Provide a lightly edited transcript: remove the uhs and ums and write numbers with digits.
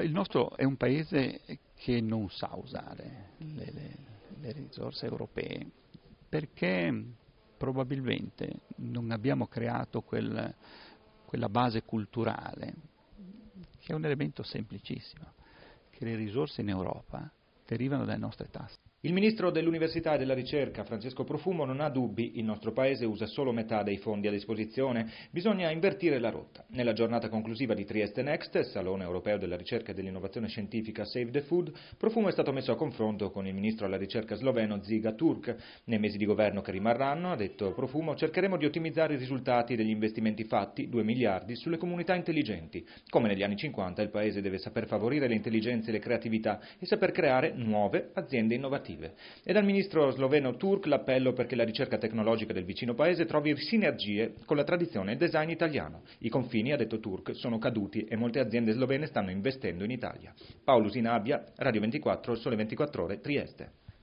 Il nostro è un paese che non sa usare le risorse europee perché probabilmente non abbiamo creato quella base culturale, che è un elemento semplicissimo, che le risorse in Europa derivano dalle nostre tasse. Il ministro dell'Università e della Ricerca, Francesco Profumo, non ha dubbi, il nostro paese usa solo metà dei fondi a disposizione, bisogna invertire la rotta. Nella giornata conclusiva di Trieste Next, Salone Europeo della Ricerca e dell'Innovazione Scientifica Save the Food, Profumo è stato messo a confronto con il ministro alla ricerca sloveno Žiga Turk. Nei mesi di governo che rimarranno, ha detto Profumo, cercheremo di ottimizzare i risultati degli investimenti fatti, 2 miliardi, sulle comunità intelligenti. Come negli anni 50 il paese deve saper favorire le intelligenze e le creatività e saper creare nuove aziende innovative. E dal ministro sloveno Turk l'appello perché la ricerca tecnologica del vicino paese trovi sinergie con la tradizione e il design italiano. I confini, ha detto Turk, sono caduti e molte aziende slovene stanno investendo in Italia. Paolo Sinabbia, Radio 24, Sole 24 Ore, Trieste.